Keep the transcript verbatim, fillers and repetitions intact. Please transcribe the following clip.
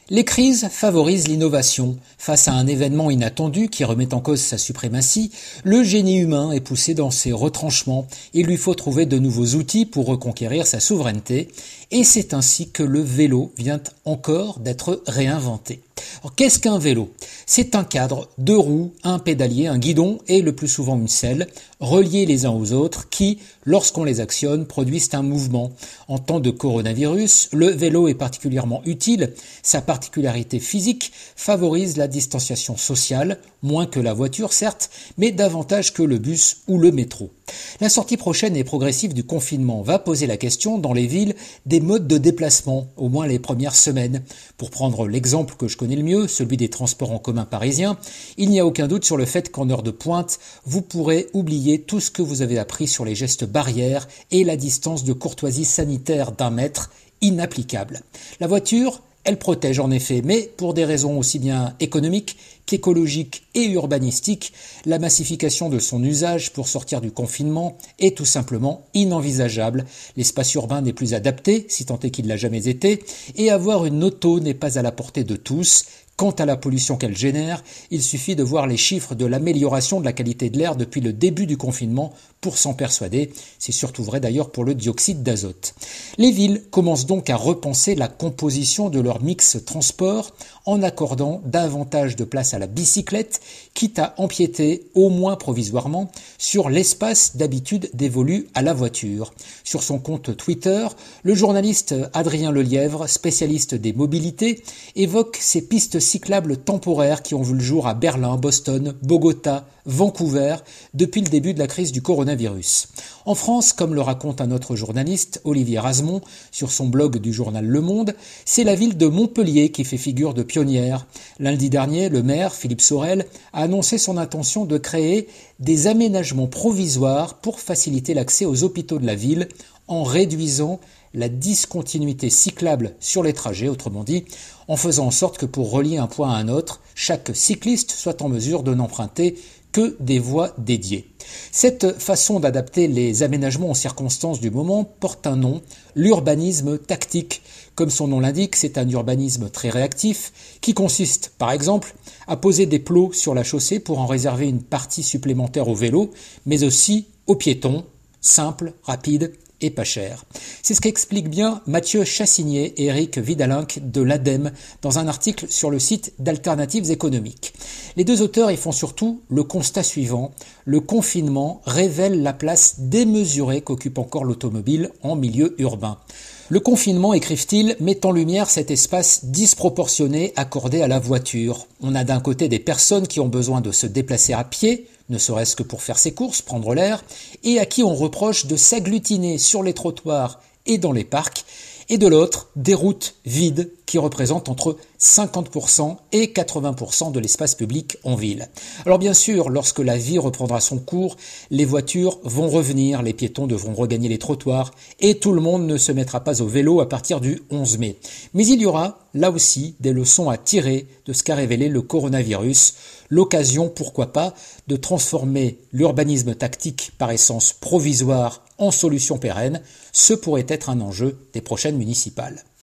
Les crises favorisent l'innovation. Face à un événement inattendu qui remet en cause sa suprématie, le génie humain est poussé dans ses retranchements. Il lui faut trouver de nouveaux outils pour reconquérir sa souveraineté. Et c'est ainsi que le vélo vient encore d'être réinventé. Alors, qu'est-ce qu'un vélo ? C'est un cadre, deux roues, un pédalier, un guidon et le plus souvent une selle, reliés les uns aux autres qui, lorsqu'on les actionne, produisent un mouvement. En temps de coronavirus, le vélo est particulièrement utile. Sa particularité physique favorise la distanciation sociale, moins que la voiture certes, mais davantage que le bus ou le métro. La sortie prochaine et progressive du confinement va poser la question dans les villes des modes de déplacement, au moins les premières semaines. Pour prendre l'exemple que je connais le mieux, celui des transports en commun parisiens, il n'y a aucun doute sur le fait qu'en heure de pointe, vous pourrez oublier tout ce que vous avez appris sur les gestes barrières et la distance de courtoisie sanitaire d'un mètre, inapplicable. La voiture, elle protège en effet, mais pour des raisons aussi bien économiques qu'écologiques et urbanistiques, la massification de son usage pour sortir du confinement est tout simplement inenvisageable. L'espace urbain n'est plus adapté, si tant est qu'il l'a jamais été, et avoir une auto n'est pas à la portée de tous. Quant à la pollution qu'elle génère, il suffit de voir les chiffres de l'amélioration de la qualité de l'air depuis le début du confinement pour s'en persuader. C'est surtout vrai d'ailleurs pour le dioxyde d'azote. Les villes commencent donc à repenser la composition de leur mix transport en accordant davantage de place à la bicyclette, quitte à empiéter, au moins provisoirement, sur l'espace d'habitude dévolu à la voiture. Sur son compte Twitter, le journaliste Adrien Lelièvre, spécialiste des mobilités, évoque ces pistes cyclables temporaires qui ont vu le jour à Berlin, Boston, Bogota, Vancouver, depuis le début de la crise du coronavirus. En France, comme le raconte un autre journaliste, Olivier Rasmont, sur son blog du journal Le Monde, c'est la ville de Montpellier qui fait figure de pionnière. Lundi dernier, le maire, Philippe Sorel, a annoncé son intention de créer des aménagements provisoires pour faciliter l'accès aux hôpitaux de la ville en réduisant la discontinuité cyclable sur les trajets, autrement dit, en faisant en sorte que pour relier un point à un autre, chaque cycliste soit en mesure de n'emprunter que des voies dédiées. Cette façon d'adapter les aménagements aux circonstances du moment porte un nom, l'urbanisme tactique. Comme son nom l'indique, c'est un urbanisme très réactif qui consiste, par exemple, à poser des plots sur la chaussée pour en réserver une partie supplémentaire aux vélos, mais aussi aux piétons, simple, rapide et pas cher. C'est ce qu'expliquent bien Mathieu Chassigné et Eric Vidalinck de l'ADEME dans un article sur le site d'Alternatives économiques. Les deux auteurs y font surtout le constat suivant: le confinement révèle la place démesurée qu'occupe encore l'automobile en milieu urbain. Le confinement, écrivent-ils, met en lumière cet espace disproportionné accordé à la voiture. On a d'un côté des personnes qui ont besoin de se déplacer à pied, ne serait-ce que pour faire ses courses, prendre l'air, et à qui on reproche de s'agglutiner sur les trottoirs et dans les parcs, et de l'autre, des routes vides qui représentent entre cinquante pour cent et quatre-vingts pour cent de l'espace public en ville. Alors bien sûr, lorsque la vie reprendra son cours, les voitures vont revenir, les piétons devront regagner les trottoirs et tout le monde ne se mettra pas au vélo à partir du onze mai. Mais il y aura, là aussi, des leçons à tirer de ce qu'a révélé le coronavirus. L'occasion, pourquoi pas, de transformer l'urbanisme tactique par essence provisoire en solution pérenne. Ce pourrait être un enjeu des prochaines municipales.